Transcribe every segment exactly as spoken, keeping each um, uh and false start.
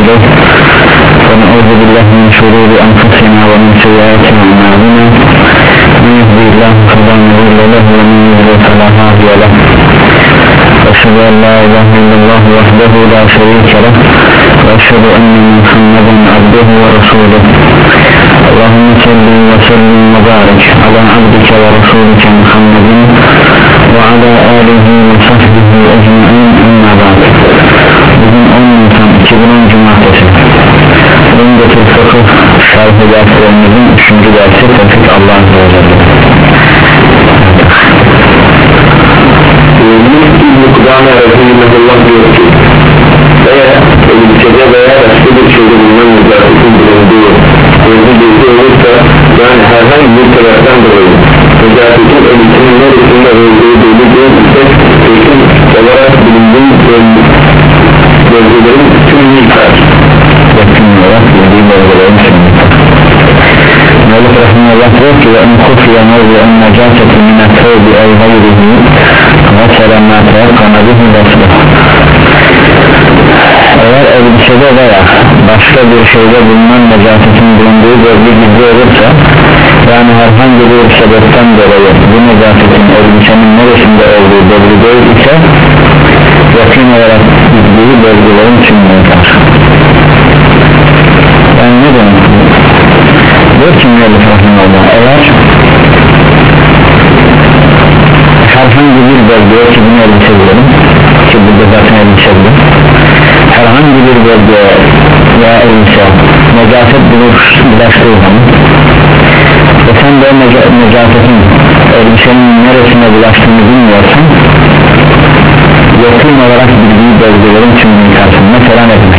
إليه ونعوذ بالله من شرور أنفسنا ومن سيئات أعمالنا من يهدي الله فلا مضل له ومن يضلل فلا هادي له وأشهد أن لا إله إلا الله وحده لا شريك له وأشهد أن محمدا عبده ورسوله اللهم صل وسلم وبارك على عبدك ورسولك محمد وعلى آله وصحبه أجمعين أما بعد. Bugün on Nisan iki bin on Cumartesi Rümdetül Fıkıh Şerh-i derslerimizin üçüncü dersi Tevfik Allah Azze ve Celle. İbn-i Kudame Rahimahullah diyor ki eğer elbisede veya başka bir şeyde bulunan mücadetin bulunduğu gözü gözü olursa yani herhangi bir sebepten dolayı mücadetin elbisenin neresinde olduğu belli değil ise kesin olarak bulunduğu bölgelerin tümünü yıkar yakın olarak bildiği bölgelerin tümünü yıkar. Mevlüt Rahimahullah diyor ki ve en kufiye mevzu en necaseti minnet tevbi el gayrihi ve selamate kanabihi basbı. Eğer elbisede veya başka bir şeyde bulunan necasetin bulunduğu bölge gizli olursa yani herhangi bir sebepten dolayı bu necasetin elbisenin neresinde olduğu belli değil ise yakın olarak gizli bölgelerin tümünü yıkar. Yani ne demek? Diyor ki Mevlüt Rahimahullah eğer herhangi bir bölgeye ki bunu elbise diyelim ki burada zaten elbise diyelim herhangi bir bölgeye veya elbise necaset bulaştığı zaman ve sen de necasetin elbisenin neresine bulaştığını bilmiyorsan yakın olarak bildiği bölgelerin tümünü yıkarsın. Mesela ne demek?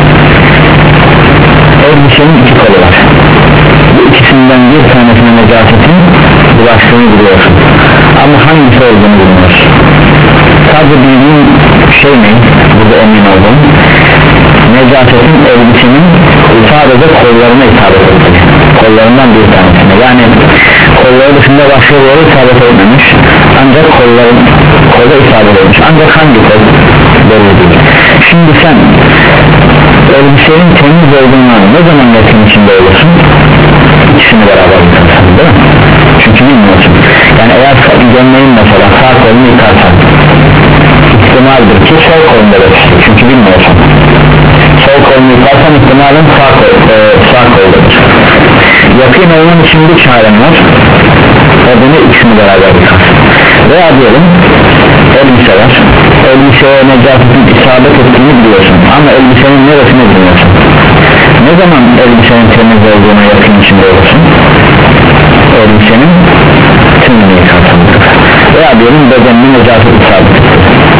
Elbisenin iki kolu var, bu ikisinden bir tanesine necasetin bulaştığını biliyorsun ama hangisi olduğunu bilmiyorsun. Sadece bildiğin şey ne? Burada emin oldum, necasetin elbisenin sadece kollarına isabet ettiği, kollarından bir tanesine, yani kolları dışında başka bir yere isabet etmemiş ancak kolların kola isabet etmiş, ancak hangi kol belli değil. Şimdi sen elbisenin temiz olduğundan ne zaman yakın içinde olursun? İkisini beraber yıkarsın değil mi? Çünkü bilmiyorsun. Yani eğer gömleğin mesela sağ kolunu yıkarsan ihtimaldir ki sol kolunda yetiştir çünkü bilmiyorsun. Sol kolunu yıkarsan ihtimalin sağ, kol, e, sağ koldadır. Yakın olman için bir çaren var, o bunu ikisini beraber yıkarsın. Veya diyelim elbise var, elbiseye necasetin isabet ettiğini biliyorsun ama elbisenin neresini bilmiyorsun. Ne zaman elbisenin temiz olduğuna yakın içinde olursun? Elbisenin tümünü yıkarsın. Veya diyelim bedeninin necaset isabet etti,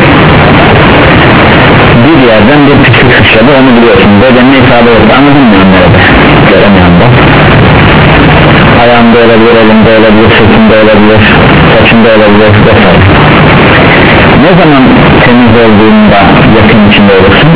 bir yerden bir pislik sıçradı, onu biliyorsun, bedenine isabet etti ama bilmiyorum nerede, göremiyorum da ayağında olabilir, elinde olabilir, sırtında olabilir, saçında olabilir vesaire. Ne zaman temiz olduğunda yakın içinde olursun?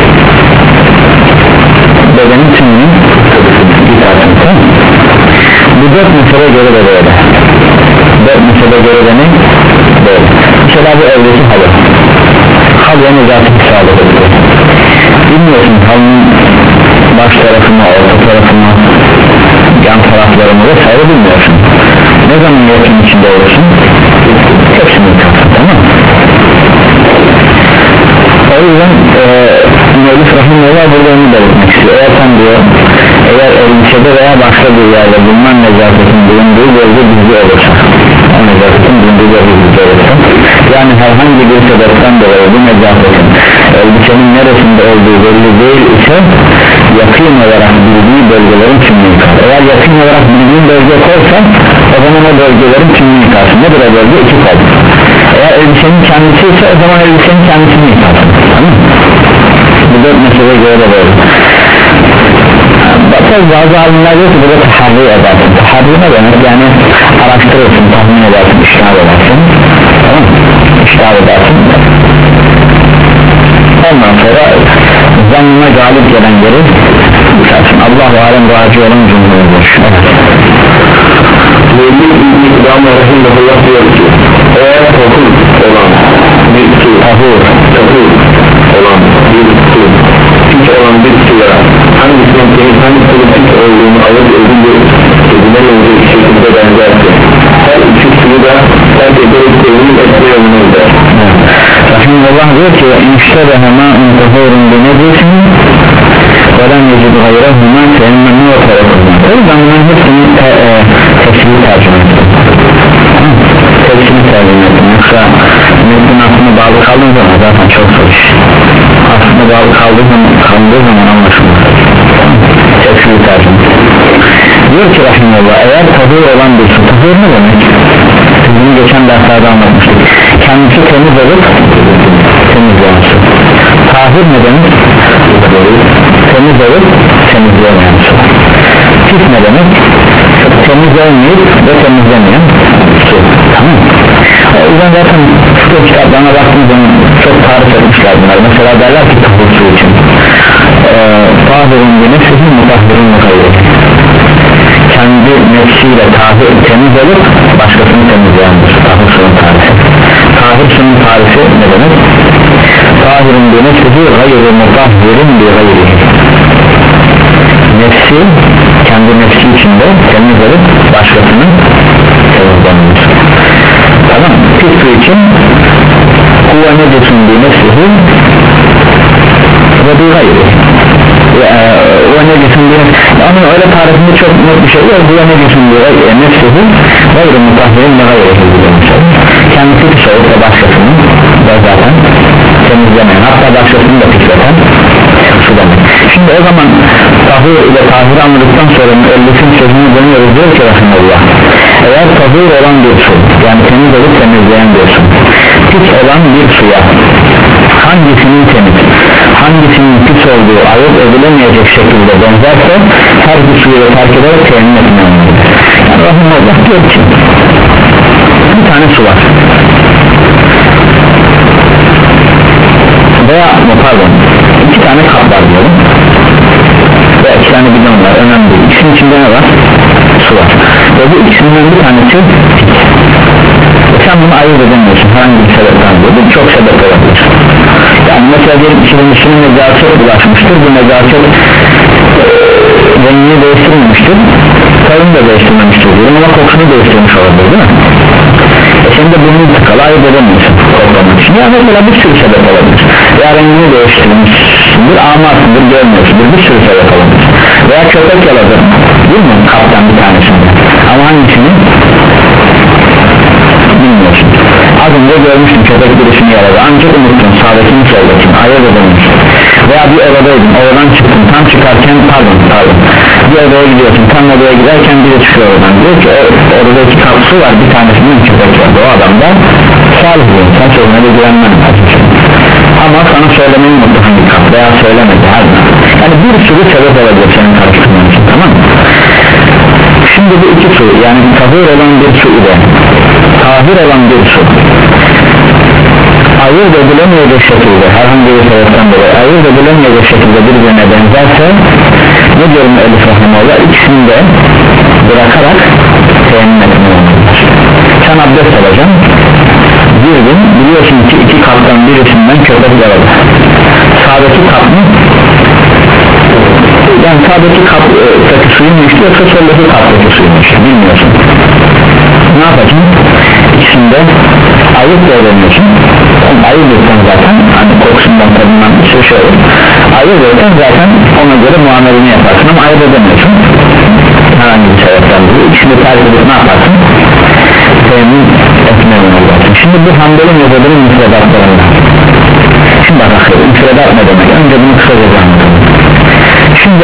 Bedenin tümünü yıkarsın, tamam mı? Bu dört mesele göre de böyle, dört mesele göre de ne? Böyle. Mesela bu evdeki halı, halıya necaset isabet ediyor, bilmiyorsun halının baş tarafına, orta tarafına, yan taraflarını vesaire bilmiyorsun. Ne zaman yakın içinde olursun? Hepsini yıkarsın, tamam mı? O yüzden Mevlüt Rahimahullah burada onu belirtmek istiyor. Eğer sen diyor, eğer elbisede veya başka bir yerde bulunan necasetin bulunduğu bölge gizli olursa, o necasetin bulunduğu bölge gizli olursa, yani herhangi bir sebepten dolayı bu necasetin elbisenin neresinde olduğu belli değil ise yakın olarak bildiği bölgelerin tümünü yıkar. Eğer yakın olarak bildiğin bölge kolsa o zaman o bölgelerin tümünü yıkarsın. Nedir o bölge? İki kol. Eğer elbisenin kendisi ise o zaman elbisenin kendisini yıkarsın, tamam mı? Bu dört meseleye göre de böyle. Bakın bazı alimler diyor ki burada taharri edersin. Taharri ne demek? Yani araştırırsın, tahmin edersin, iştihar edersin, tamam mı? İştihar edersin, ondan sonra zannına galip gelen yeri yıkarsın. Allah-u Alem raci olan cümledir. Mevlüt İbn-i Kudame Rahimahullah diyor ki eğer tahur olan bir su tahur, tahur olan bir su hiç olan bir su rahimahullah diyor ki inştebehe ma'un tahurun binedisin velen yecid gayrahuma fehemmeni ve terekuzun. Tabi ben bunların hepsini te, e, tefsiri tercüme ettim tefsiri tercüme ettim yoksa metnin aslında bağlı kaldığım zaman zaten çok zor iş, aslında bağlı kaldığı zaman, kaldığı zaman anlaşılmaz. Tefsiri tercüme diyor ki rahimahullah eğer tahur olan bir su, tahur ne demek? Bunu geçen derslerde anlatmıştık. Kendisi temiz olup temizleyen su. Tahir ne demek? Temiz olup temizleyen su. Pis ne demek? Temiz olmayıp ve temizlemeyen su. Tamam mı? O yüzden zaten fıkıh kitaplarına baktığımız zaman çok tarif etmişler bunlar. Mesela derler ki tahir su için tahirun bir nefsinin mutahhirun mutahhirun, kendi nefsiyle tahir, temiz olup başkasını temizleyendir. Tahir suyun tarifi. Tahir suyun tarifi ne demek? Tahirun bir nefsihi gayrı mutahhirin bir gayri, nefsi kendi nefsi içinde temiz olup başkasını temizleyendir. Tamam mı? Pis su için huve necesun bir nefsihi ve bir gayri, o ne geçsin diye ama öyle tarifinde çok net bir şey yok. Bu ne geçsin diye nefsihi gayrı mutahhirin ve gayrı hizmetleri, kendisi pis olup da başkasını da zaten temizlemeyen, hatta başkasını da pisleten su demek. Şimdi o zaman tahir ile tahiri anladıktan sonra müellifin sözünü dönüyoruz, diyor ki rahimahullah eğer tahir olan bir su, yani temiz olup temizleyen bir su, pis olan bir suya hangisinin temiz, hangisinin pis olduğu ayırt edilemeyecek şekilde benzerse her bir suyu terk ederek temin etmemelidir. Yani rahimahullah diyor ki bir tane su var veya pardon iki tane kap var diyelim ve iki tane bidon var, önemli değil. İkisinin içinde ne var? Su var ve bu ikisinden bir tanesi sen bunu ayırt edemiyorsun herhangi bir sebepten dolayı, çok sebep olabilir. Yani mesela diyelim içinin içine necaset bulaşmıştır, bu necaset e, rengini değiştirmemiştir, tadını da değiştirmemiştir diyelim ama kokusunu değiştirmiş olabilir değil mi? E sen de bunu tıkalı ayırt edemiyorsun koklamak için. Yani mesela bir sürü sebep olabilir, veya rengini değiştirmişsindir, amarsındır, görmüyorsundur, bir sürü sebep olabilir, veya köpek yaladı değil mi kaptan bir tanesinde, ama hangisini bilmiyorsun. Az önce görmüştüm köpek birisini yaladı, ancak unuttun sağdakini soldakini ayırt edemiyorsun. Veya bir odadaydın, odadan çıktın, tam çıkarken pardon pardon bir odaya gidiyorsun, tam odaya giderken biri çıkıyor oradan, diyor ki o odada iki kap su var, bir tanesinin köpek vardı, o adam da salih diyor, sen sözüne de güvenmem lazım ama sana söylemeyi unuttu hangi kap veya söylemedi hadi. Yani bir sürü sebep olabilir senin karıştırman için, tamam mı? Şimdi bu iki su, yani tahir olan bir su ile tahir olan bir su ayırt edilemeyecek şekilde, herhangi bir sebepten dolayı ayırt edilemeyecek şekilde birbirine benzerse ne diyorum Elif Rahimahullah, ikisini de bırakarak temin etme olmalıdır. Sen abdest alacaksın, girdin, biliyorsun ki iki kaptan birisinden köpek yaladı, sağdaki kap mı? Yani sağdaki kaptaki suyu mu içti yoksa soldaki kaptaki suyu mu içti bilmiyorsun. Ne yapacaksın? İkisinde ayırt da edemiyorsun. Ayırt etsen zaten hani kokusundan tadından bir şey olur. Ayırt etsen zaten ona göre muamelini yaparsın ama ayırt edemiyorsun. Herhangi bir sebepten dolayı ikisini terk edip ne yaparsın? Temin etmeye olacaksın. Şimdi bu Hanbeli mezhebinin müfredatlarında. Şimdi bak akıllı müfredat ne demek? Önce bunu kısaca anlatalım. Şimdi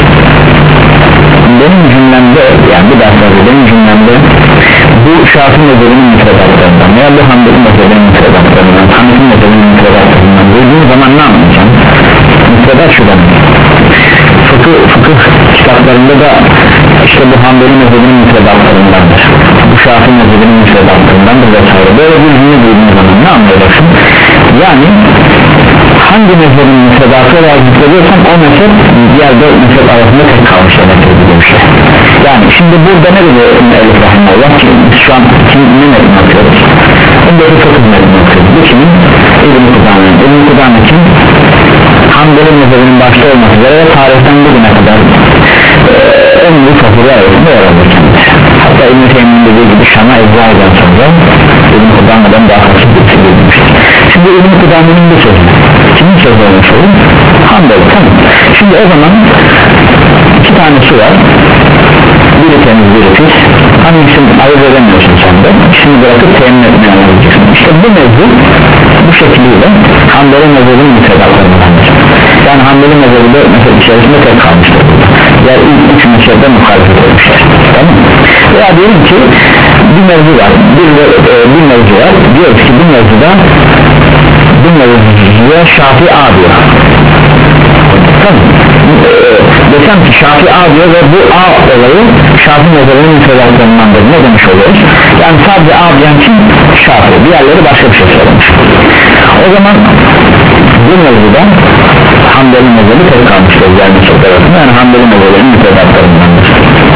benim cümlemde, yani bu derslerde benim cümlemde bu Şafii mezhebinin müfredatlarından veya bu Hanbeli mezhebinin müfredatlarından, Hanefi mezhebinin müfredatlarından duyduğum zaman ne anlayacağım? Müfredat şu demek, fıkıh, fıkıh kitaplarında da işte bu Hanbeli mezhebinin müfredatlarındandır, bu Şafii mezhebinin müfredatlarındandır vesaire. Böyle bir cümle duyduğum zaman ne anlayacaksın? Yani hangi mezhebin müfredatı olarak zikrediyorsam o mezhep diğer dört mezhep arasında tek kalmış demektir bir şey. Yani şimdi burada ne dedi Elif Rahimahullah ki şu an kim, ne metni okuyoruz? Ondaki fıkıh metni okuyoruz. Bu kimin? İbn-i Kudame. İbn-i Kudame kim? Hanbeli mezhebinin başta olmak üzere ve tarihten bugüne kadar e, en büyük fakirler arasında yer alır kendisi. Hatta İbn-i Teymi'nin dediği gibi Şam'a ecza eden sonra İbn-i Kudame'den daha fazla bir şey edilmiştir. şimdi İbn-i Kudami'nin bir sözü, kimin sözü olmuş olur? Hanbeli, tamam. Şimdi o zaman iki tane su var, biri temiz biri pis, hangisini ayırt edemiyorsun sen de, ikisini bırakıp temin etmeye alacaksın. İşte bu mevzu bu şekliyle Hanbeli mezhebinin mütedaklarındandır. Yani Hanbeli mezhebinde mesela içerisinde tek kalmıştır, diğer ilk üç mezhebde muhalefet etmişler, tamam mı? Veya diyelim ki bir mevzu var, bir, e, bir mevzu var, diyoruz ki bu mevzuda bu mevzuya Şafii A diyor, tamam. e, desem ki Şafii A diyor ve bu A olayı Şafii mezhebinin mütedaklarındandır, ne demiş oluyoruz? Yani sadece A diyen kim? Şafii, diğerleri başka bir şey söylemiş. O zaman bu mevzuda Hanbeli mezhebi tek kalmıştır, yani çok tarafında, yani Hanbeli mezhebinin mütedaklarındandır.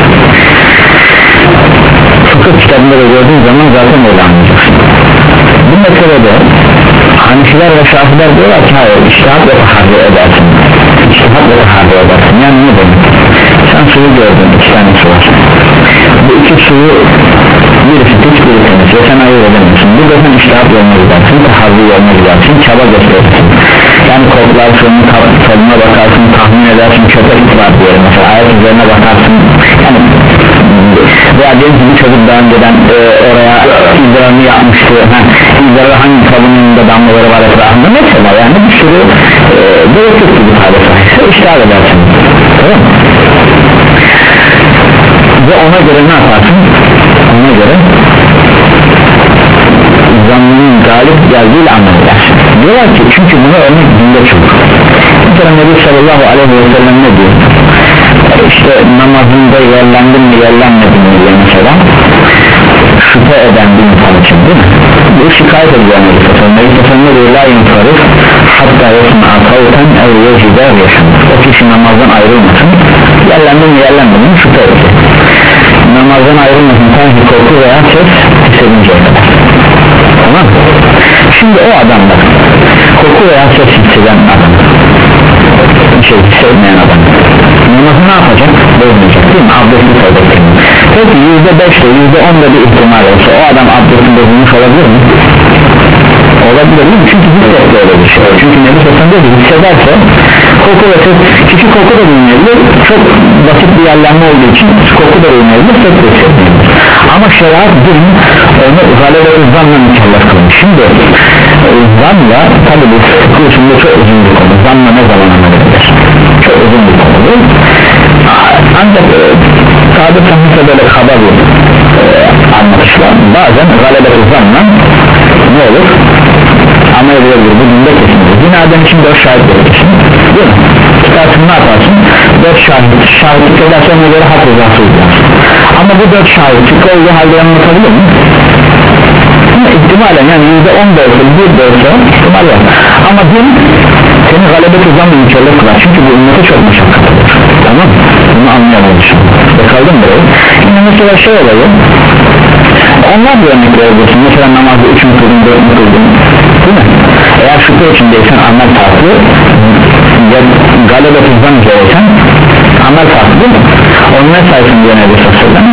Fıkıh kitabında da gördüğün zaman zaten öyle anlayacaksın. Bu meselede Hanefiler ve Şafiler diyorlar ki hayır, içtihat ve taharri edersin, içtihat ve taharri edersin. Yani ne demek? Sen suyu gördün, iki tane su var, bu iki suyu birisi pis biri temiz ve sen ayırt edemiyorsun. Burada sen içtihat yoluna gidersin, taharri yoluna gidersin, çaba gösterirsin. Yani koklarsın, tadına bakarsın, tahmin edersin, köpek var diye mesela ayak üzerine bakarsın, yani veya diyelim ki bir çocuk daha önceden e, oraya izlerini yapmıştı, izleri hangi kabının önünde damlaları var etrafında mesela, yani bir sürü e, gerekli bir hale sahipse iştihad edersin, tamam mı? Ve ona göre ne yaparsın? Ona göre zannının galip geldiğiyle amel edersin. Diyorlar ki çünkü bunu örnek dinde çok. Bir kere Nebi sallallahu aleyhi ve sellem ne diyor? İşte namazında yerlendim mi yerlenmedim mi diye mesela şüphe eden bir insan için, değil mi? Bu şikayet ediyor Nebi sallallahu aleyhi ve sellem. Nebi diyor la yunfarif hatta yasma'a kavten ev yecide yaşam. O kişi namazdan ayrılmasın, yerlendim mi yerlenmedim mi şüphe ediyor. Namazdan ayrılmasın sanki korku veya ses hissedinceye kadar, tamam mı? Şimdi o adamlar koku veya ses hisseden adam, bir şey hissetmeyen adam namazı ne yapacak? Bozmayacak, değil mi? Abdestli kalacak. Peki yüzde beşte yüzde onda bir ihtimal olsa o adam abdestli bozulmuş olabilir mi? Olabilir mi? Çünkü hissetle öyle bir şey. Çünkü Nebi Sosyan'da hissederse koku ve ses, kişi koku da duymayabilir, çok basit bir yerlenme olduğu için koku da duymayabilir, ses de hissetmeyebilir. Ama şeriat din onu galebe-i zanla mükellef kılmış. Şimdi zanla tabi bu kursunda çok uzun bir konu, zanla ne zaman amel edilir? Çok uzun bir konu değil. Ancak sadık sanırsa böyle kaba bir e, anlatışlar bazen galebe-i zanla ne olur? Amel edilebilir, bu dinde kesinlikle. Zinaden için dört şahit verirsin, değil mi? Tutarsın, ne yaparsın? Dört şahit, şahitlik edersen ona göre hak rızası uygularsın. Ama bu dört şahitlik olduğu halde yanıltabilir mi? İhtimalen yani yüzde on da olsa, bir de olsa ihtimal var. Ama din seni galebe-i zanla mükellef kılar, çünkü bu ümmete çok meşakkat olur, tamam mı? Bunu anlayamadım şimdi. Bakalım buraya. Şimdi mesela şey olayı, onlar bir örnekler ediyorsun, mesela namazda üç mü kıldın, dört mü kıldın, değil mi? Eğer şüphe içindeysen amel farklı, ya galebe-i zan üzereysen amel farklı, değil mi? Onun ne sayısın diye Nebi Sosyan'dan?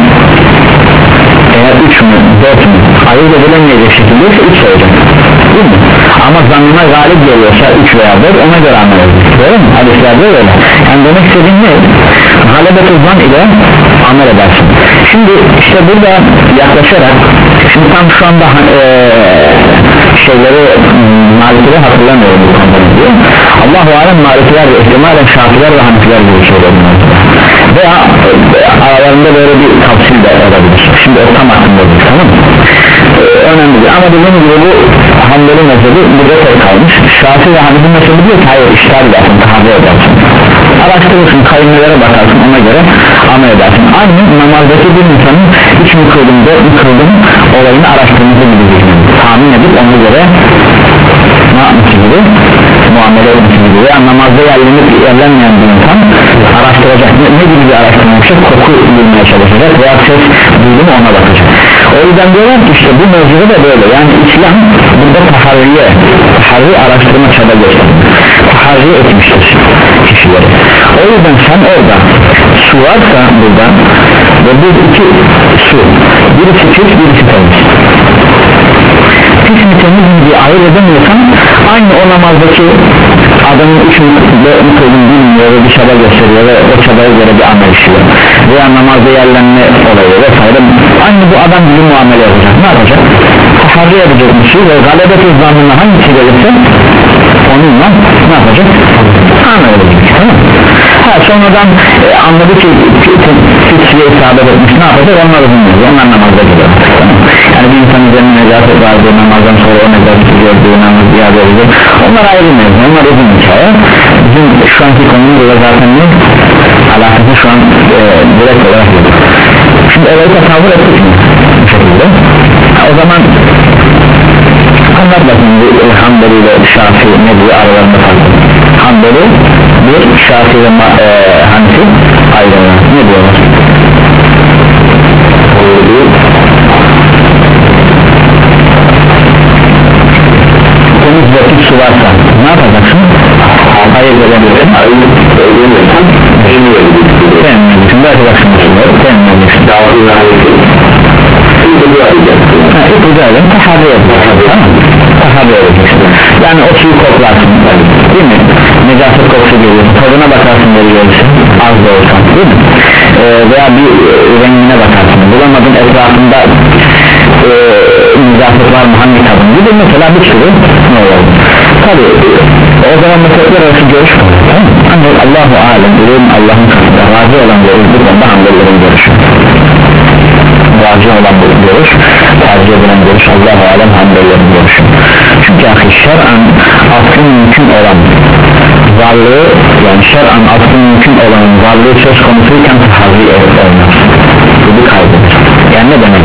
Eğer üç mü, dört mü ayırt edilemeyecek şekilde ise üç sayacak, değil mi? Ama zannına galip geliyorsa üç veya dört, ona göre amel edilir, değil mi? Hadislerde öyle. Yani demek istediğim ne? Galebe-i zan ile amel edersin. Şimdi işte burada yaklaşarak, şimdi tam şu anda ee, şeyleri Malikileri hatırlamıyorum bu konuda diyor. Allah-u Alem Malikiler ve ihtimalen Şafiler ve Hanefiler gibi şeyler veya aralarında böyle bir kapsil de olabilir. Şimdi o tam hakkında değil, tamam mı? Ee, önemli değil ama dediğim gibi bu Hanbeli mezhebi burada tek kalmış. Şafi ve Hanefi mezhebi diyor ki hayır, işler edersin, tahabbü edersin, araştırırsın, kayınlara bakarsın, ona göre amel edersin. Aynı namazdaki bir insanın üç mü kıldım, dört mü kıldım olayını araştırması gibi düşünün, tahmin edip ona göre ne yapması gibi, muamele etmesi gibi. Veya namazda yerlenip yerlenmeyen bir insan araştıracak, ne, ne gibi bir araştırma yapacak? Koku bulmaya çalışacak veya ses duydu mu ona bakacak. O yüzden diyorlar ki işte bu mevzuda da böyle, yani İslam burada taharriye, taharri araştırma çaba gösterir, taharri etmiştir kişileri. O yüzden sen orada su varsa burada ve bu iki su, birisi pis birisi temiz, pis mi temiz mi bir ayırt edemiyorsan aynı o namazdaki adamın üç mutluğunu bilmiyor ve bir çaba gösteriyor ve o çabaya göre bir amel işliyor veya namazda yerlenme olayı vesaire, aynı bu adam gibi muamele yapacak. Ne yapacak? Taharri edecek bir şey ve galebet uzmanlığına hangisi gelirse onunla ne yapacak? Amel edecek, tamam. Ha, sonradan e, anladı ki fitriye isabet etmiş, ne yapacak? Onlar bilmiyor, onlar namazda gidiyor, tamam. Yani bir insan üzerine necaset vardı, namazdan sonra o necaseti gördüğü namaz iade edilir, onlar ayrı mevzu, onlar uzun hikaye. Bizim şu anki konumuzla zaten ne? Alakası şu an e, direkt olarak yok. Şimdi olayı tasavvur ettik mi? Bu şekilde. Ha, o zaman anlat bakın bu e, Hanbeli ile Şafii ne diye aralarında farklı. Hanbeli bir, Şafii ve e, Hanefi ayrılıyor. Ne diyorlar? Temiz vakit su varsa ne yapacaksın? Hayır verebilirsin. Hayır verebilirsin. Temin edeceksin. Belki baksın suları temin edeceksin. Davayı vereceksin. İpucu edin, taharri edeceksin. Tamam, taharri edeceksin. Yani o suyu koklarsın, değil mi? Necaset kokusu gelir, tadına bakarsın, vereceksin, az da olsan, değil mi? Ee, veya bir e, rengine bakarsın, bulamadın etrafında e, necaset var mı, hangi tadın gibi mesela bir sürü ne olur? Tabi o zaman meselekler arası görüş var, tamam mı? Ancak Allah-u Alem, Allah'ın katında razı olan görüş, bu konuda Hanbelilerin görüşü. Razı olan bu görüş, tercih edilen görüş Allah-u Alem Hanbelilerin görüşü. Çünkü ahi şer'an aslı mümkün olan varlığı, yani şer'an aslı mümkün olan varlığı söz konusuyken taharri olmaz. Bu bir kaydıdır. Yani ne demek?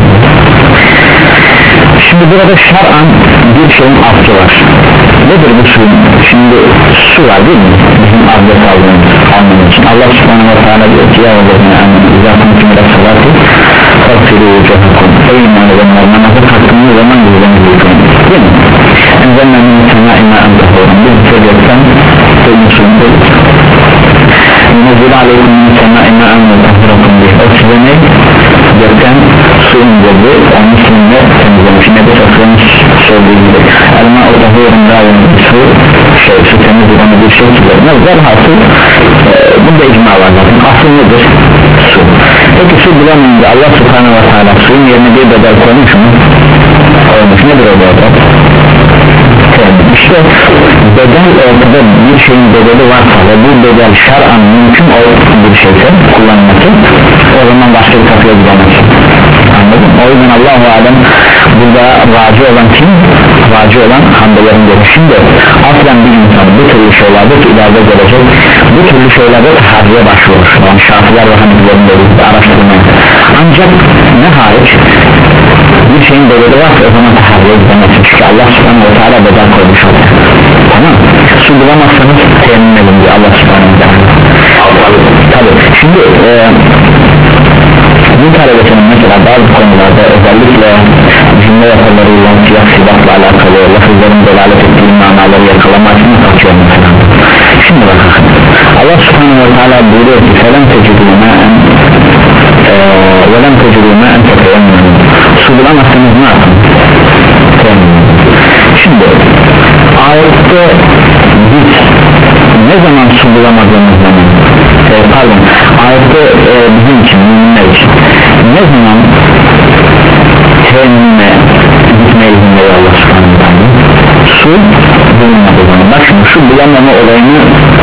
Şimdi burada şer'an bir şeyin aslı var. Nedir bu suyun? Şimdi su var değil mi? Bizim abdest almamız için Allah subhanahu wa ta'ala diyor ki ya Allah'ın izâkın kümüle salati faksilu ucuhakum eyyman edenler namazı kalktığınız zaman yüzlerinizi yıkayın, değil mi? Enzelmen minna inna entahurun bir sebepten duymuşsundur Nezil aleykum minna inna entahurun diye o size ne? Gökten su indirdi, onun üstünde temizlemiş, ne de sofranız söylediği gibi elma o tahurun daim su şey, su temiz onu bir şey tutar nezler hasıl e, bunda icma var zaten, asıl nedir? Su. Peki su bulamayınca Allah subhanahu wa ta'ala suyun yerine bir bedel koymuş mu? Koymuş. Nedir o bedel? İşte bedel ortada bir şeyin bedeli varsa ve bu bedel şer'an mümkün olan bir şeyse kullanması, o zaman başka bir kapıya gidemezsin. Anladın mı? O yüzden Allah-u Alem burada racı olan kim? Racı olan Hanbelilerin görüşünde aslen bir insan bu türlü şeylerde ki ileride gelecek bu türlü şeylerde taharriye başvurur. Yani Şafiler ve Hanefilerin görüşünde araştırmaya. Ancak ne hariç bir şeyin bedeli varsa o zaman taharriye gidemezsin. Çünkü Allah subhanahu wa ta'ala bedel koymuş oluyor. Tamam. Su bulamazsanız temin edin diye Allah subhanahu wa ta'ala. Tabi şimdi e, bu talebesinin mesela bazı konularda özellikle cümle yapılarıyla siyah silahla alakalı lafızların delalet ettiği manaları yakalama için kaçıyor mesela. Şimdi bakın Allah subhanahu wa ta'ala buyuruyor ki فَلَمْ تَجُدُوا مَاً وَلَمْ تَجُدُوا مَاً تَتَيَمَّنُوا su bulamazsanız ne yapın? Şimdi ayette biz ne zaman su bulamadığımız zaman e, pardon ayette e, bizim için müminler için ne zaman teyemmüme gitmeye izin veriyor Allah subhanahu wa ta'ala? Su bulunmadığı zaman. Bak şimdi şu bulamama olayını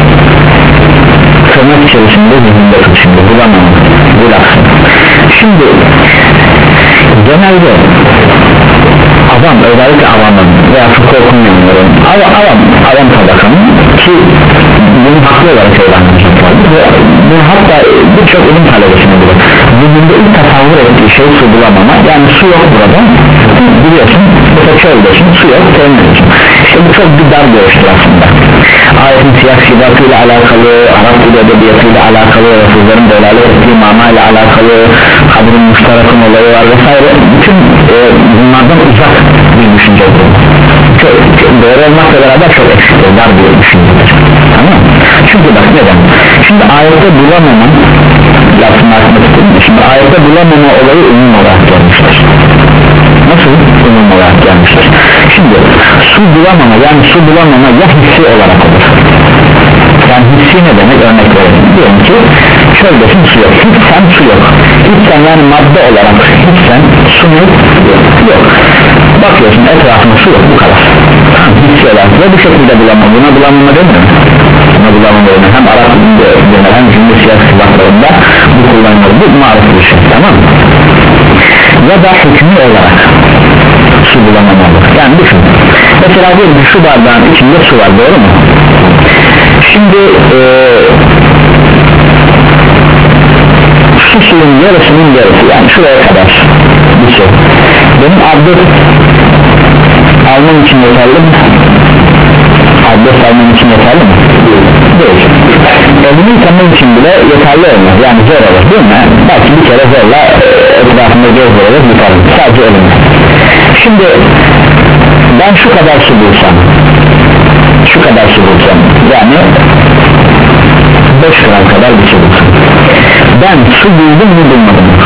tırnak içerisinde zihninde tut şimdi bulamama bulaksın. Şimdi genelde adam özellikle avamın veya fıkıh okumayanların avam, avam, avam tabakanın ki bunu haklı olarak söylenmişler ve bunu hatta birçok ilim talebesine bile bugünde ilk tasavvur ettiği şey su bulamama, yani su yok burada biliyorsun mesela çöldesin su yok temin için. İşte bu çok bir dar görüştür aslında. Ayetin siyah sibatıyla alakalı, Arap dili edebiyatıyla alakalı, Resullerin delalet ettiği mana ile alakalı, kabrin müşterakın olayı var vesaire, bütün e, bunlardan uzak bir düşünce bu. Çok, çok doğru olmakla beraber çok eksiktir, dar bir düşüncedir. Tamam mı? Çünkü bak neden? Şimdi ayette bulamama lafını açmak istedim. Şimdi ayette bulamama olayı umum olarak gelmiştir. Nasıl umum olarak gelmiştir? Şimdi su su bulamama, yani su bulamama ya hissi olarak olur. Yani hissi ne demek, örnek verelim. Diyelim ki çöldesin, su yok. Hissen su yok. Hissen yani madde olarak hissen su yok. Yok. Bakıyorsun etrafında su yok, bu kadar. Hissi olarak ve bu şekilde bulamama. Buna bulamama demiyor. Buna bulamama demiyor. Hem Arap dilinde hem cümle siyasi sıfatlarında bu kullanılır. Bu marif bir şey, tamam mı? Ya da hükmü olarak su bulamamalı. Yani düşün. Mesela diyelim ki şu bardağın içinde su var, doğru mu? Şimdi ee, su suyun yarısının yarısı, yani şuraya kadar bir şey. Benim abdest almam için yeterli mi? Abdest almam için yeterli mi? Değil. Elini yıkamam için bile yeterli olmaz, yani zor olur değil mi? Belki bir kere zorla etrafında göz olarak yıkarım, sadece elini. Şimdi ben şu kadar su bulsam, şu kadar su bulsam, yani beş gram kadar bir su bulsam, ben su buldum mu bulmadım mı?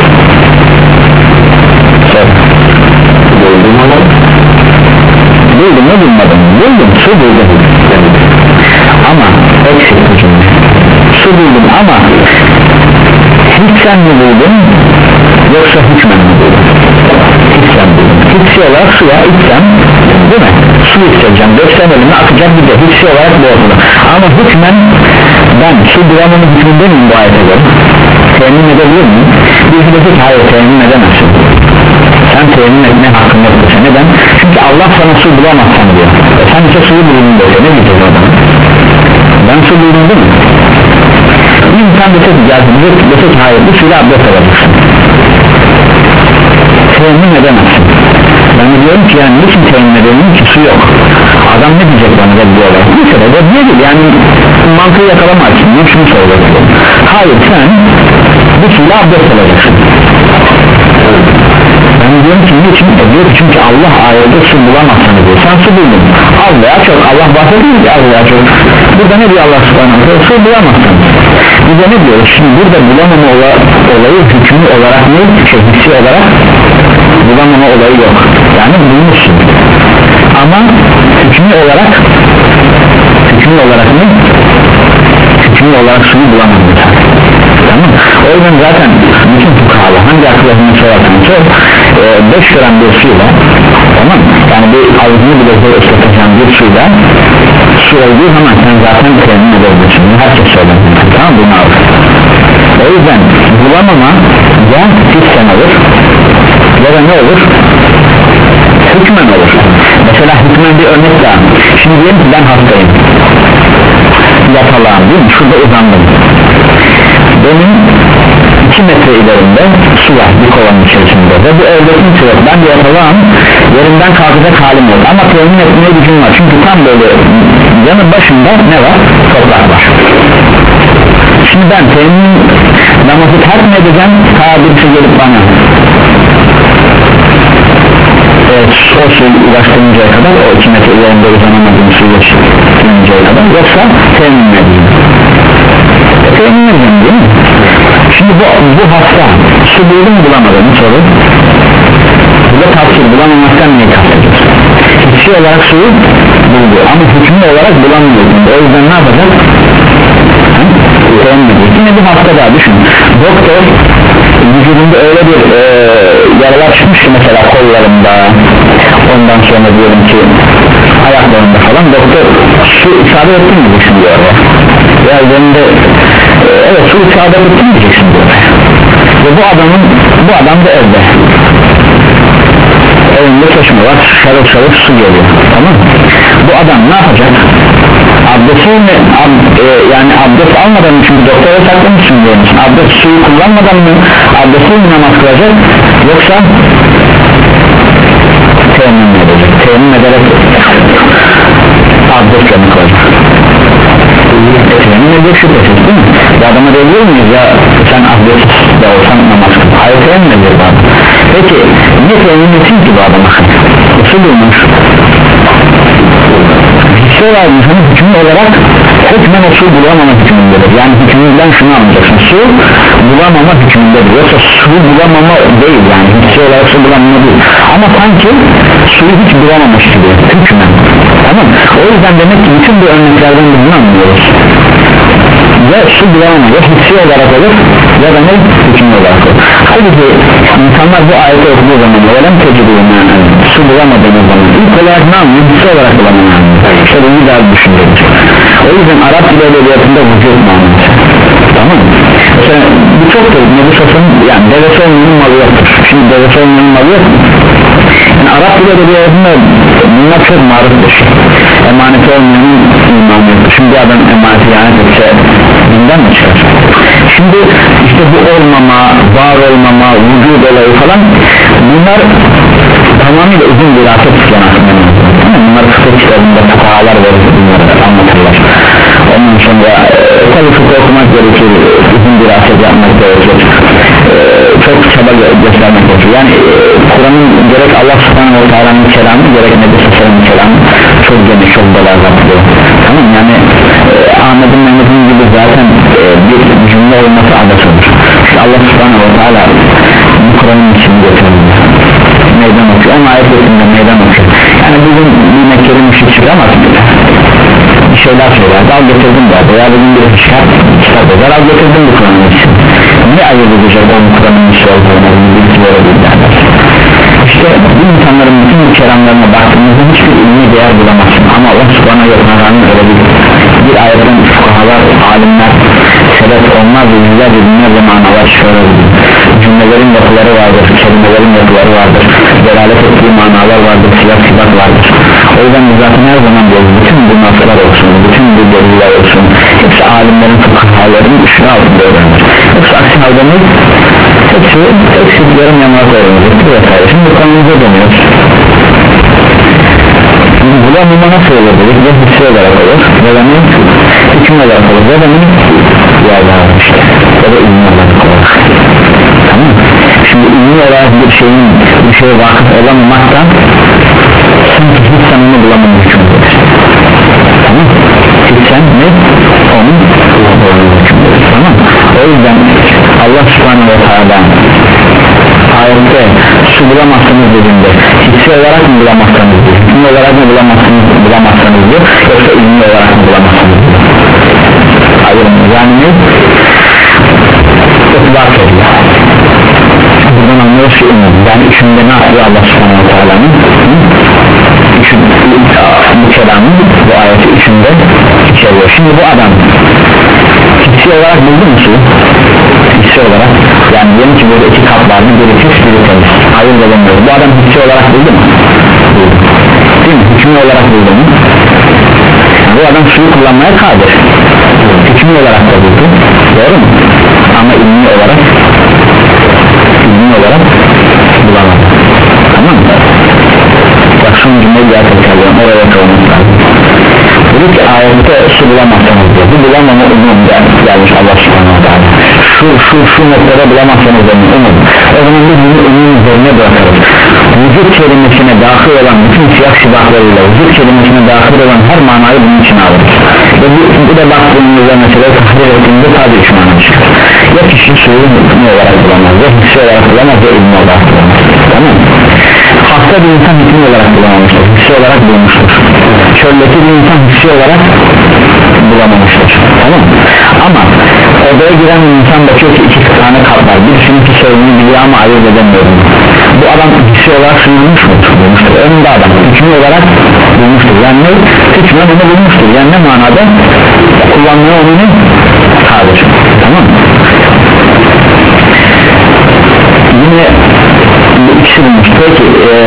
Buldum mu? Buldum mu bulmadım mı? Buldum, su buldum. Ama eksik bu cümle. Su buldum ama hissen mi buldum yoksa hükmen mi buldum? Hissen buldum. Hissi olarak suya içsem, değil mi? Su içeceğim, döksem elime akacak, bir de hissi olarak bu ortada. Ama hükmen ben su bulamamın hükmünde miyim bu ayete göre? Temin edebilir miyim? Bir de ki hayır, temin edemezsin. Sen temin etme hakkın yoktur. Neden? Çünkü Allah sana su bulamazsan diyor. E sen ise suyu buldun diyor. Ne diyeceğiz o zaman? Ben su buldum değil mi? Bir insan dese ki geldi, dese ki hayır, bu suyla abdest alacaksın. Temin edemezsin. Ben diyorum ki yani niçin temin edemem ki, su yok. Adam ne diyecek bana da bu olay? Bir kere de değil, yani mantığı yakalamak için şunu söylüyorum. Hayır, sen bu suyla abdest alacaksın. Ben diyorum ki niçin? E diyor ki çünkü Allah ayette su bulamazsın diyor. Sen su buldun, az veya çok, Allah bahsediyor ki az veya çok. Burada ne diyor Allah subhanahu wa ta'ala? Su bulamazsın. Biz de ne diyoruz? Şimdi burada bulamama olayı hükmü olarak ne? Şey, hissi olarak bulamama olayı yok. Yani bulmuşsun. Ama hükmü olarak hükmü olarak ne? Hükmü olarak suyu bulamazsın. Tamam. O yüzden zaten bütün fukahalar hangi akıllarını sorarsan sor beş gram bir suyla, tamam, yani bir avucunu bile zor ıslatacağın bir suyla su olduğu zaman sen zaten temin edebilirsin. Herkes söyler, tamam mı? Bunu al. O yüzden bulamama ya hissen olur ya da ne olur? Hükmen olur. Mesela hükmen bir örnek daha. Şimdi diyelim ki ben hastayım, yatalağım değil mi? Şurada uzandım. Benim iki metre ilerinde su var bir kovanın içerisinde ve bu evdekin su yok. Ben de yatalağım, yerimden kalkacak halim yok ama temin etmeye gücüm var. Çünkü tam böyle yanı başında ne var? Toprak var. Şimdi ben temin namazı terk mi edeceğim? Ta birisi gelip bana evet, o suyu ulaştırıncaya kadar, o iki metre ilerinde uzanamadığım suyu ulaştırıncaya kadar, yoksa temin edeceğim. Temin edeceğim değil mi? Şimdi bu, bu hasta su buldu mu bulamadı mı soru? Burada tavsiye bulamamaktan neyi kastediyoruz? Hissi olarak suyu buldu ama hükmü olarak bulamıyor. O yüzden ne yapacak? Yine bir hasta daha düşün. Doktor vücudunda öyle bir e, yaralar çıkmış ki mesela kollarında, ondan sonra diyelim ki ayaklarında falan, doktor su isabet ettin mi diyeceksin diyor ya. Ya üzerinde e, evet su isabet ettin mi diyeceksin diyor. Ve bu adamın, bu adam da evde. Evinde çeşme var, şarıl şarıl su geliyor, tamam mı? Bu adam ne yapacak? Abdestini ab, e, yani abdest almadan mı, çünkü doktora saklamışsın diyormuş, abdest suyu kullanmadan mı abdestini namaz kılacak, yoksa temin edecek, temin ederek abdestle mi kılacak? Temin edecek şüphesiz değil mi? Ya adama diyebilir miyiz ya sen abdest de olsan namaz kıl? Hayır, temin edecek adam. Peki niye temin etsin ki bu adama? Nasıl bulmuş? Hissi olarak hükmü olarak hükmen o su bulamama hükmündedir. Yani hükmünden şunu anlayacaksın, su bulamama hükmündedir, yoksa suyu bulamama değil, yani hissi olarak su bulamama değil, ama sanki suyu hiç bulamamış gibi hükmen. Tamam, o yüzden demek ki bütün bu örneklerden bunu anlıyoruz. Ya su bulamama ya hissi olarak olur ya da ne hükmü olarak olur. Halbuki insanlar bu ayeti okuduğu zaman öğlen tecrübüyor, yani su bulamadığınız zaman ilk olarak ne anlıyor? Hissi olarak bulamıyor. İşte bunu daha düşündürür. O yüzden Arap dili edebiyatında vücut manası. Tamam mı? Mesela bu çok da Nebusas'ın, yani devesi olmayanın malı yoktur. Şimdi devesi olmayanın malı yok mu? Yani Arap dili edebiyatında bunlar çok maruftur. Emaneti olmayanın imanı yoktur. Şimdi bir adam emaneti ihanet etse dinden mi çıkar? Şimdi işte bu olmama, var olmama, vücut olayı falan, bunlar tamamıyla uzun bir afet isteyen aslında. Bunlar fıkıh kitabında fukahalar verir, bunları anlatırlar. Ondan sonra e, tabi fıkıh okumak gerekir, uzun bir afet yapmak gerekir, e, çok çaba göstermek gerekir. Yani e, Kur'an'ın gerek Allah subhanahu wa ta'ala'nın kelamı, gerek Nebi Sallallahu kelamı çok geniş, çok belagatlı. Tamam, yani e, Ahmet'in Mehmet'in gibi zaten e, bir cümle olması adet olur. İşte Allah subhanahu wa ta'ala bu Kur'an'ın içini getirir, meydan okuyor, ama ayet ettiğinde meydan okuyor. Yani bugün bir Mekkeli müşrik çıkamaz bile, bir şeyler söyler, al getirdim de veya bugün bir kitap kitap eder, al getirdim bu Kur'an'ın için. Ne ayırt edecek onun Kur'an'ın içi olduğunu, bilgi verebilirler. İşte bu insanların bütün bu kelamlarına baktığımızda hiçbir ilmi değer bulamazsın, ama Allah subhanahu wa ta'ala'nın öyle bir, bir ayetten fukahalar, alimler, sebep onlar ve yüzlerce binlerce manalar çıkarabilir. Cümlelerin yapıları vardır, kelimelerin yapıları vardır, delalet ettiği manalar vardır, siyah sibak vardır. O yüzden biz zaten her zaman diyoruz, bütün bu naslar olsun, bütün bu deliller olsun, hepsi alimlerin, fukahaların ışığı altında öğrenir. Yoksa aksi halde ne? Hepsi, hepsi yarım yamalak öğrenir. Şimdi bu konumuza dönüyoruz. Bulamama nasıl olur dedik? Ya hissi olarak olur, ya da ne? Hüküm olarak olur, ya da ne? Yerler işte, ya da ilmi olarak olur. Tamam mı? Şimdi ilmi olarak bir şeyin, bir şeye vakıf olamamaktan sanki hiç sen onu bulamama hükümdedir. Tamam mı? Hiç sen ne? Onun bulamama hükümdedir. Tamam mı? O yüzden Allah subhanahu wa ta'ala ayette su bulamazsınız dediğinde hissi olarak mı bulamazsınız diyor, ilmi olarak mı bulamazsınız, bulamazsınız diyor, yoksa ilmi olarak mı bulamazsınız diyor. Ayrım yani ne? İtibak ediyor. Buradan anlıyoruz ki umum, yani üçünde ne yapıyor Allah subhanahu wa ta'ala'nın bu kelamı, bu ayeti üçünde içeriyor. Şimdi bu adam hissi olarak buldu mu suyu? Hissi olarak, yani diyelim ki burada iki kap vardı, biri pis biri temiz, ayırt edemiyoruz. Bu adam hissi olarak buldu mu? Buldu. Değil mi? Hükmü olarak buldu mu? Yani bu adam suyu kullanmaya kadir, hükmü olarak da buldu, doğru mu? Ama ilmi olarak ilmi olarak bulamadı. Tamam mı? Bak son cümleyi bir tekrarlayalım, oraya kalmak lazım. Dedi ki ayette su bulamazsanız diyor, bu bulamama umum gelmiş Allah subhanahu wa ta'ala. Şu şu şu noktada bulamazsanız diyor, umum. O zaman biz bunu umum üzerine bırakarız. Vücut kelimesine dahil olan bütün siyah şibaklarıyla vücut kelimesine dahil olan her manayı bunun için alırız. Ve bu, bu da baktığımızda mesela tahrir ettiğimizde sadece üç mana çıkar. Ya kişi suyu hükmü olarak bulamaz, ya hissi olarak bulamaz, ya ilmi olarak bulamaz. Tamam mı? Hasta bir insan hükmü olarak bulamamıştır, hissi olarak bulmuştur. Çöldeki bir insan hissi olarak bulamamıştır. Tamam mı? Ama odaya giren bir insan bakıyor ki iki tane kap var, birisinin pis olduğunu biliyor ama ayırt edemiyorum. Bu adam hissi olarak bulmuş mudur? Bulmuştur. Önünde adam hükmü olarak bulmuştur. Yani ne? Hükmen onu bulmuştur. Yani ne manada? Kullanmaya onu ne? Kadir. Tamam mı? Yine bu ikisi bulmuş. Peki ee,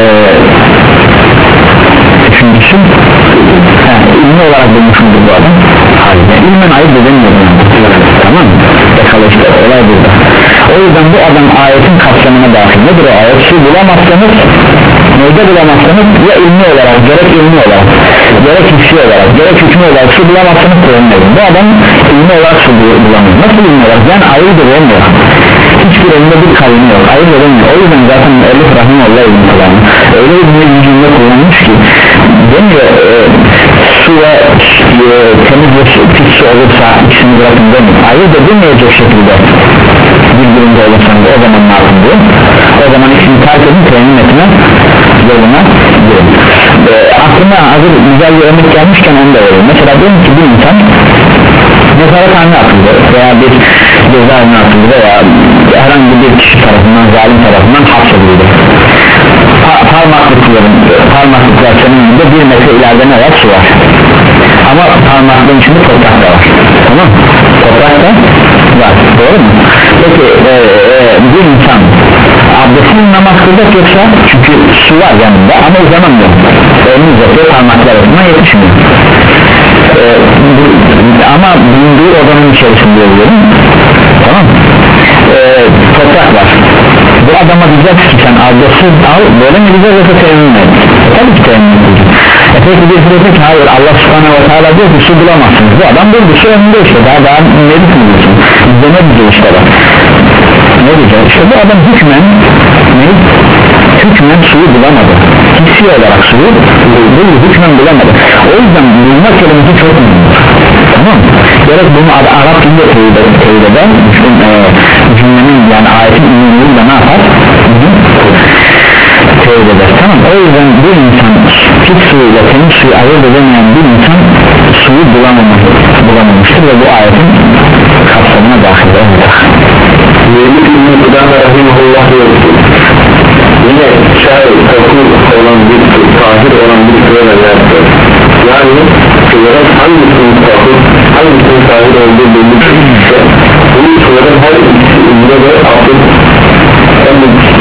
üçüncüsü ilmi olarak bulmuş mudur bu adam? Hayır. Yani ilmen ayırt edemiyorum. Tamam mı? Bakalım işte olay burada. O yüzden bu adam ayetin kapsamına dahil. Nedir o ayet? Su bulamazsanız, neyde bulamazsanız ya ilmi olarak, gerek ilmi olarak, gerek hissi olarak, gerek hükmü olarak su bulamazsanız kullanmayın. Bu adam ilmi olarak su bulamıyor. Nasıl ilmi olarak? Yani ayırt edemiyor. Hiçbir elinde bir kavmi yok, ayırt edemiyor. O yüzden zaten Elif Rahimullah ilmi kullanıyor. Öyle bir cümle kullanmış ki demiyor e, su ve e, temiz ve pis su olursa ikisini bırakın demiyor. Ayırt edemeyecek şekilde durumda olursanız o zaman ne yapın diyor, o zaman işini terk edin, teyemmüm etme yoluna girin. e, aklıma hazır güzel bir örnek gelmişken onu da vereyim. Mesela diyelim ki bir insan nezarethaneye atıldı veya bir cezaevine atıldı veya herhangi bir kişi tarafından, zalim tarafından hapsedildi. Pa parmaklıkların parmaklıklar senin önünde bir metre ileride ne var? Su var. Ama parmaklığın içinde toprak da var. Tamam, toprak da var, doğru mu? Peki e, e, bir insan abdestini namaz kılacak yoksa, çünkü su var yanında ama uzanamıyor, elini uzatıyor, parmaklar arasından yetişmiyor. e, bu, ama bulunduğu odanın içerisinde oluyorum, tamam mı? E, toprak var. Bu adama diyecek ki sen abdestsiz al, böyle mi diyeceğiz yoksa teyemmüm et? Tabii ki teyemmüm et. E peki bir diyecek ki hayır, Allah subhanahu wa ta'ala diyor ki su bulamazsınız. Bu adam buldu, su önünde işte, daha daha ne düşünüyorsun? Bizde ne diyeceğiz işte bak. Ne diyeceğiz? İşte bu adam hükmen ne? Hükmen suyu bulamadı. Hissi olarak suyu buldu, hükmen bulamadı. O yüzden bulma kelimesi çok mühim. Tamam mı? Gerek bunu Arap dilinde teyit eden cümlenin, yani ayetin ünlüğüyle ne yapar? Teyit eder. Tamam, o yüzden bir insan pis suyuyla temiz suyu ayırt edemeyen bir insan suyu bulamamış, bulamamıştır ve bu ayetin kapsamına dahil olacak. Müellif İbn-i Kudame rahimahullah diyor ki, yine şayet koku olan bir su, tahir olan bir suya benzer. Yani suların hangisinin tahir, hangisinin tahir olduğu belli ise, bu suların her ikisinde de abdest, hem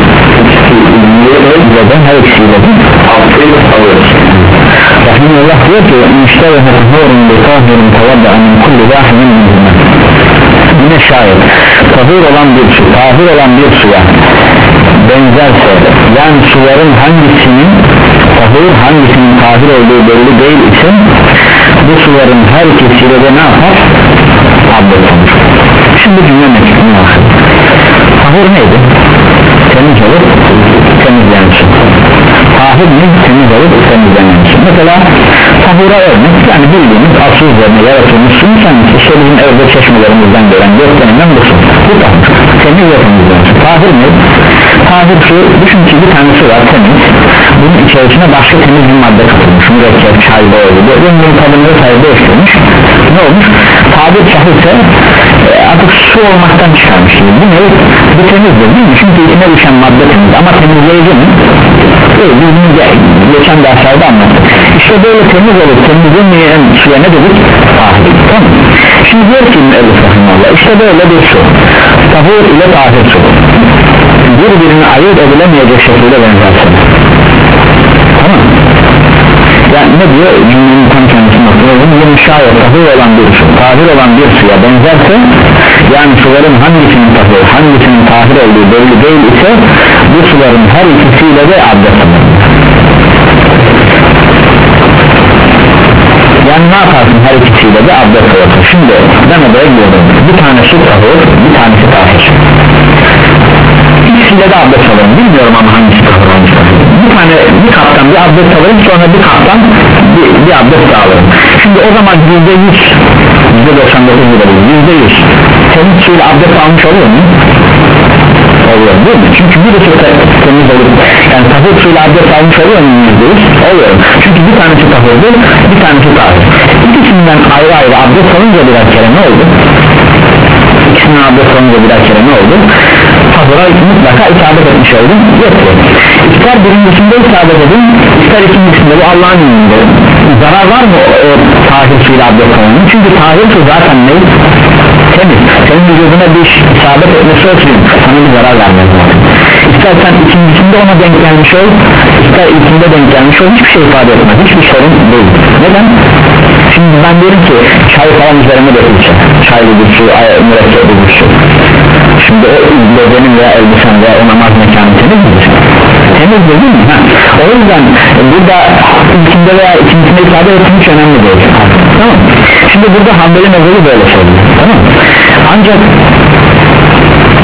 ikisiyle her ikisiyle de abdest alır. Rahimullah diyor ki, müşteri hırhurun bi tahirin tavadda amin kulli vahinin minhuma. Yine şayet tahir olan bir su, tahir olan bir suya benzerse, yani suların hangisinin tahir, hangisinin tahir olduğu belli değil ise, bu suların her ikisiyle de ne yapar? Abdest olur. Şimdi cümle mektubunu bakın. Tahir neydi? Temiz olup temizleyen su. Tahir ne? Temiz olup temizleyen su. Mesela tahura örnek, yani bildiğimiz asıl üzerine yaratılmış su, sen işte bizim evde çeşmelerimizden gelen gösterilen bu su. Bu tahir. Temiz ve temizleyen su. Tahir ne? Tahir su, düşün ki bir tane su var temiz, bunun içerisine başka temiz bir madde katılmış, mürekkep, çay, boyalı, bunun tadını sayı değiştirmiş. Ne olmuş? Tabir sahilse e, artık su olmaktan çıkarmış gibi. Bu ne? Bu temizdir değil mi? Çünkü içine düşen madde temiz ama temizleyici mi? Değil, bizim geçen derslerde anlattık. İşte böyle temiz olur, temizlemeyen suya ne dedik? Tahir. Tamam. Şimdi diyor ki müellif rahimahullah, işte böyle bir su, tahir ile tahir su, birbirini ayırt edilemeyecek şekilde benzersin. Tamam. Yani ne diyor? Cümlenin tam kendisini bakıyorum. Yine şayet tahir olan bir su, tahir olan bir suya benzerse, yani suların hangisinin tahir, hangisinin tahir olduğu belli değil ise, bu suların her ikisiyle de abdest alır. Yani ne yaparsın her ikisiyle de abdest alırsın? Şimdi ben odaya gidiyorum, bir tane su tahir, bir tanesi tahir. İkisiyle de abdest alırım, bilmiyorum ama hangisi tahir, hangisi tahir. Bir tane bir kaptan bir abdest alırım, sonra bir kaptan bir, bir abdest alırım. Şimdi o zaman yüzde yüz, yüzde doksan dokuz yüzde yüz temiz suyla abdest almış oluyor mu? Oluyor değil mi? Çünkü birisi temiz olur, yani tahir suyla abdest almış oluyor mu? Yüzde yüz oluyor. Çünkü bir tanesi tahirdir, bir tanesi tahir. İkisinden ayrı ayrı abdest alınca birer kere ne oldu? İkisinden abdest alınca birer kere ne oldu? Tahira mutlaka isabet etmiş oldum, yoktu. İster birincisinde isabet edin, ister ikincisinde, bu Allah'ın izniyle. Zarar var mı o tahir suyla abdest alınca? Çünkü tahir su zaten ne? Temiz. Senin vücuduna bir isabet etmesi olsun, sana bir zarar vermez. İstersen ikincisinde ona denk gelmiş ol, ister ilkinde denk gelmiş ol, hiçbir şey ifade etmez, hiçbir sorun değil. Neden? Şimdi ben diyorum ki çay falan üzerine dökülse, çaylı bir su, mürekkepli bir su, şimdi o bedenin veya elbisen veya o namaz mekanı temiz midir? Temiz değil mi? Ha. O yüzden burada ilkinde veya ikincisinde ifade etmek hiç önemli değil. Tamam. Şimdi burada Hanbeli mezhebi böyle söylüyor. Tamam. Ancak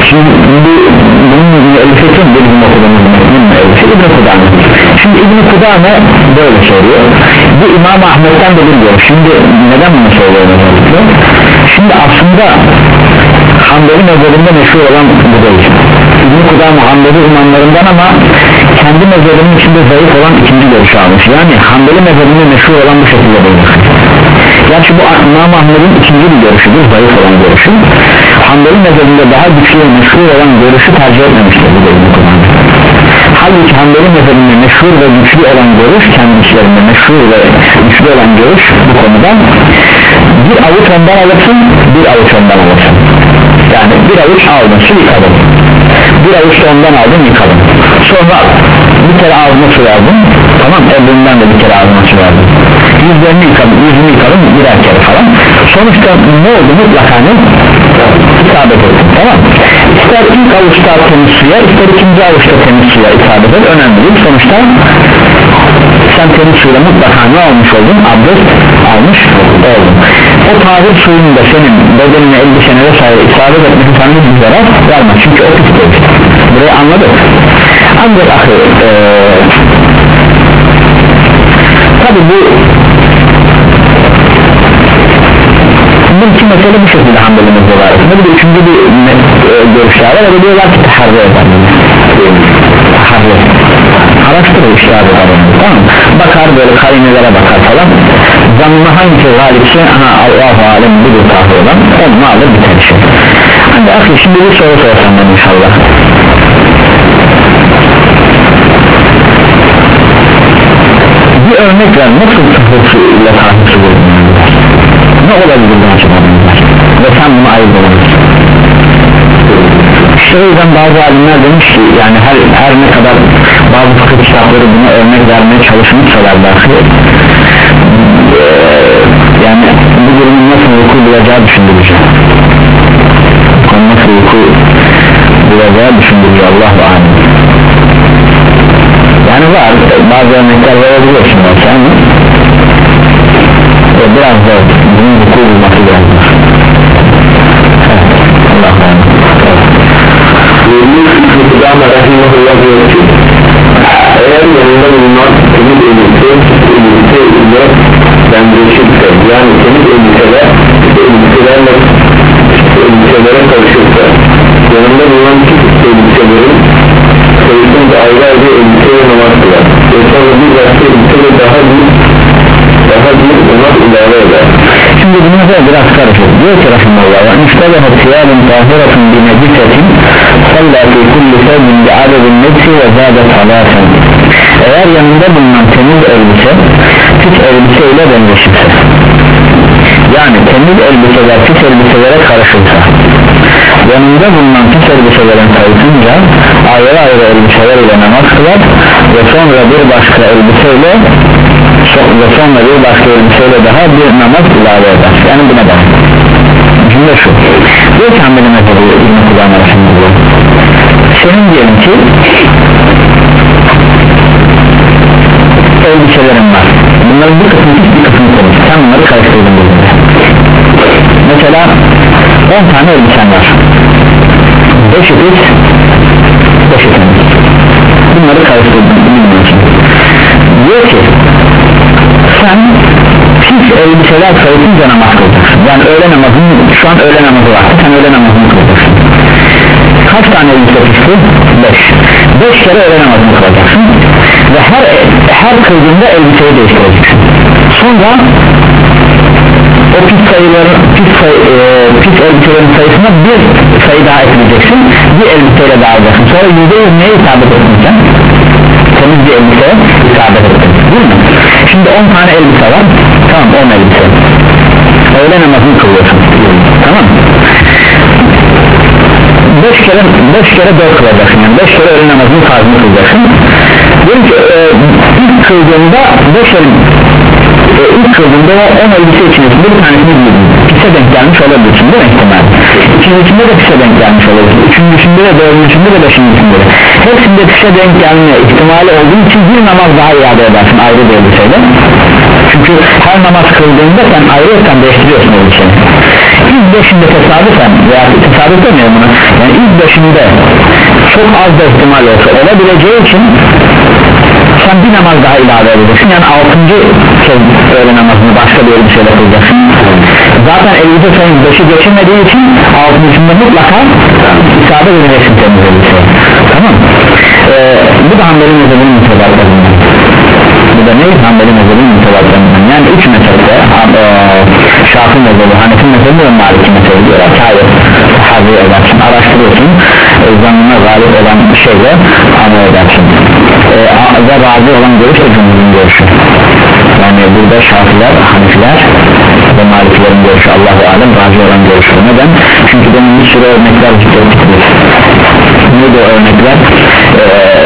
Şimdi bu, bunun elbisesi bir gün okuduğumuz elbisesi İbn-i Kudame. Şimdi İbn-i Kudame böyle söylüyor. Bu İmam Ahmet'ten de bir görüş. Şimdi neden bunu söylüyorum özellikle? Şimdi aslında Hanbeli mezhebinde meşhur olan bu değil. İbn-i Kudame Hanbeli imamlarından ama kendi mezhebinin içinde zayıf olan ikinci görüşü almış. Yani Hanbeli mezhebinde meşhur olan bu şekilde değil. Gerçi bu İmam Ahmet'in ikinci bir görüşüdür, zayıf olan görüşü. Hanbeli mezhebinde daha güçlü ve meşhur olan görüşü tercih etmemiştir bu İbn-i Kudame. Halbuki Hanbeli mezhebinde meşhur ve güçlü olan görüş, kendi işlerinde meşhur ve güçlü olan görüş bu konuda bir avuç ondan alırsın, bir avuç ondan alırsın. Yani bir avuç aldın, su yıkadın, bir avuç da ondan aldın, yıkadın. Sonra bir kere ağzına su verdin, tamam, elinden de bir kere ağzına su verdin, yüzlerini yıkadın, yüzünü yıkadın birer kere falan. Sonuçta ne oldu? Mutlaka ne? İsabet ettin, tamam. İster ilk avuçta temiz suya, ister ikinci avuçta temiz suya isabet et, önemli değil. Sonuçta sen temiz suyla mutlaka ne olmuş oldun? Abdest almış oldun. O tahir suyun da senin bedenine, elbisene vesaire isabet etmesi sana bir zarar vermez, çünkü o pis değil. Burayı anladık. Ancak ahi ee, tabi bu bu iki mesele bu şekilde Hanbeli mezhebi arasında. Bir de üçüncü bir e, görüşler var, öyle diyorlar ki taharri eder, taharri araştırır, işler eder, tamam. Bakar böyle karinelere bakar falan, zanına hangisi galipse, aha Allahu alem budur tahri olan, onu alır biter işe. Hani akı şimdi bir soru sorsam ben inşallah. Bir örnek ver, nasıl tahri ile tahri su görünüyor? Ne olabilir bu açıdan? Ve sen bunu ayırmalısın. İşte o yüzden bazı alimler demiş ki, yani her, her ne kadar bazı fıkıh kitapları buna örnek vermeye çalışmışsalar dahi ee, yani bu durumun nasıl vuku bulacağı düşündürücü, nasıl vuku bulacağı düşündürücü, Allahu alem. Yani var bazı örnekler verebiliyorsun sen, e, biraz da bunun vuku bulması gerekir. Allah'u alem. Kudame rahimahullah diyor ki, eğer yanında bulunan temiz elbise elbise ile benzeşirse, yani temiz elbiseler elbiselerle elbiselere karışırsa, yanında bulunan elbiselerin sayısında ayrı ayrı elbiseyle namaz kılar ve sonra bir başka elbiseyle daha büyük daha büyük namaz ilave eder. Şimdi bunu da biraz karışır. Diyor ki rahimahullah, müştebehet siyalın tahiratın bi necisetin salla fi kulli sevmin bi adedin nefsi ve zâdet salâsen. Eğer yanında bulunan temiz elbise pis elbiseyle benzeşirse, yani temiz elbiseler pis elbiselere karışırsa, yanında bulunan pis elbiselerin sayısınca ayrı ayrı elbiseler ile namaz kılar ve sonra bir başka elbiseyle ve sonra bir başka elbiseyle daha bir namaz ilave eder. Yani buna bak. Cümle şu. Diyor ki Hanbeli mezhebi İbn-i Kudame rahimahullah, senin diyelim ki elbiselerin var. Bunların bir kısmı pis, bir kısmı temiz. Sen bunları karıştırdın birbirine. Mesela on tane elbisen var. Beşi pis, beşi temiz. Bunları karıştırdın bilmiyorsun. Diyor ki sen pis elbiseler sayısınca namaz kılacaksın. Yani öğle namazının, şu an öğle namazı var, sen öğle namazını kılacaksın. Kaç tane elbise pisti? Beş. Beş kere öğle namazını kılacaksın ve her her kıldığında elbiseyi değiştireceksin. Sonra o pis sayıların pis, sayı, e, pis elbiselerin sayısına bir sayı daha ekleyeceksin, bir elbiseyle daha alacaksın. Sonra yüzde yüz neye isabet ettin sen? Temiz bir elbiseye isabet ettin, değil mi? Şimdi on tane elbise var, tamam, on elbise. Öğle namazını kılıyorsun, tamam. Beş kere beş kere dört kılacaksın, yani beş kere öğle namazını farzını kılacaksın. Diyelim ki e, ilk kıldığında beş elbise, e, ilk kıldığında on elbise içerisinde bir tanesini giydin, pise denk gelmiş olabilirsin, değil mi ihtimal? İkincisinde de pise denk gelmiş olabilirsin, üçüncüsünde de, dördüncüsünde de, beşincisinde de. Hepsinde pise denk gelme ihtimali olduğu için bir namaz daha iade edersin ayrı bir elbiseyle. Çünkü her namaz kıldığında sen ayrıyeten değiştiriyorsun elbiseyi. ilk beşinde tesadüfen veya tesadüf demiyorum buna, yani ilk beşinde çok az da ihtimal olsa olabileceği için sen bir namaz daha ilave edeceksin, yani altıncı kez öğle namazını başka bir elbiseyle kılacaksın. Zaten elbise sayın beşi geçirmediği için altıncısında mutlaka isabet edeceksin temiz elbiseye. Tamam. Ee, bu da Hanbeli mezhebinin mütevazılarından. Bu da ne? Hanbeli mezhebinin mütevazılarından. Yani üç mezhepte e, Şafii mezhebi, Hanefi mezhebi ve Maliki mezhebi diyorlar ki hayır, tahavi edersin, araştırıyorsun, e, zannına galip olan şeyle amel edersin. E, ve razı olan görüş de cumhurun görüşü. Yani burada Şafiler, Hanefiler ve Malikilerin görüşü, Allahu alem razı olan görüşü. Neden? Çünkü benim bir sürü örnekler zikrettik. Neydi o örnekler? Ee,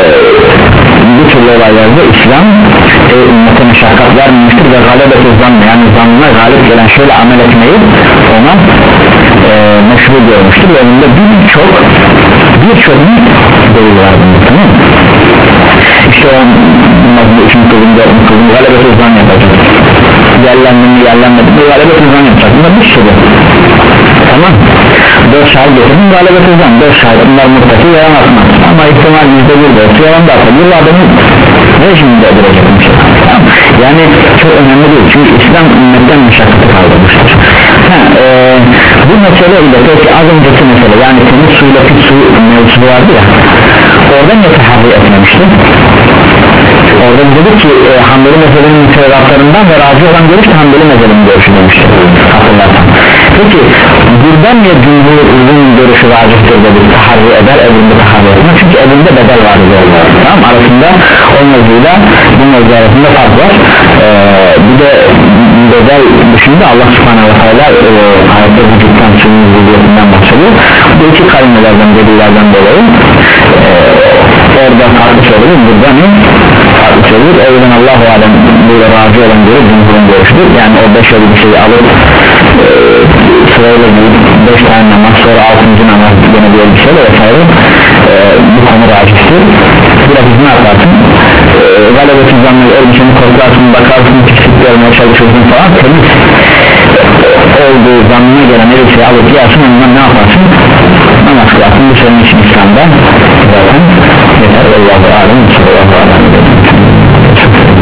bu türlü olaylarda İslam e, ümmete meşakkat vermemiştir ve galebet zannı, yani zannına galip gelen şöyle amel etmeyi ona e, meşru görmüştür ve önünde birçok birçok delil var bunda, tamam mı? İşte o namazında üçün kılında galebet zannı yapacak, yerlendim mi yerlenmedim mi galebet zannı yapacak, bunda bir sürü, tamam. Dört şahit getirdim galibet hocam, dört şahit bunlar mutlaka yalan atmaz ama ihtimal yüzde bir de olsa yalan da atabilir ve adamı ne şimdi öldürecekmiş, tamam. Yani çok önemli değil çünkü İslam ümmetten meşakkatı kaldırmıştır. Ha, e, bu mesele ile peki az önceki mesele, yani temiz suyla pis su mevzusu vardı ya, orada ne taharri etmemişti? Orada dedik ki e, Hanbeli mezhebinin mütevalatlarından ve razı olan görüş de Hanbeli mezhebinin görüşü demiştir, hatırlarsan. Peki buradan ya cumhurun görüşü vaciptir dedik, taharri eder, evinde taharri etmez, çünkü evinde bedel var diyorlar, tamam. Arasında o mevzuyla bu mevzu arasında fark var. ee, bir de bedel dışında Allah subhanahu wa ta'ala e, ayette vücuttan suyun vücudundan bahsediyor. Bu iki kalimelerden, delillerden dolayı e, orada farklı söylüyor, burada ne? Farklı söylüyor. O yüzden Allah-u alem burada razı olan görüş cumhurun görüşüdür. Yani o beş elbiseyi alıp e, sırayla gidip beş tane namaz, sonra altıncı namaz yine bir elbiseyle vesaire, e, bu konu racihtir. Biraz ne yaparsın? E, galebeti zanlı elbiseni korkarsın, bakarsın, pislik görmeye çalışırsın falan, temiz olduğu zannına gelen elbiseyi alıp yersin, ondan ne yaparsın?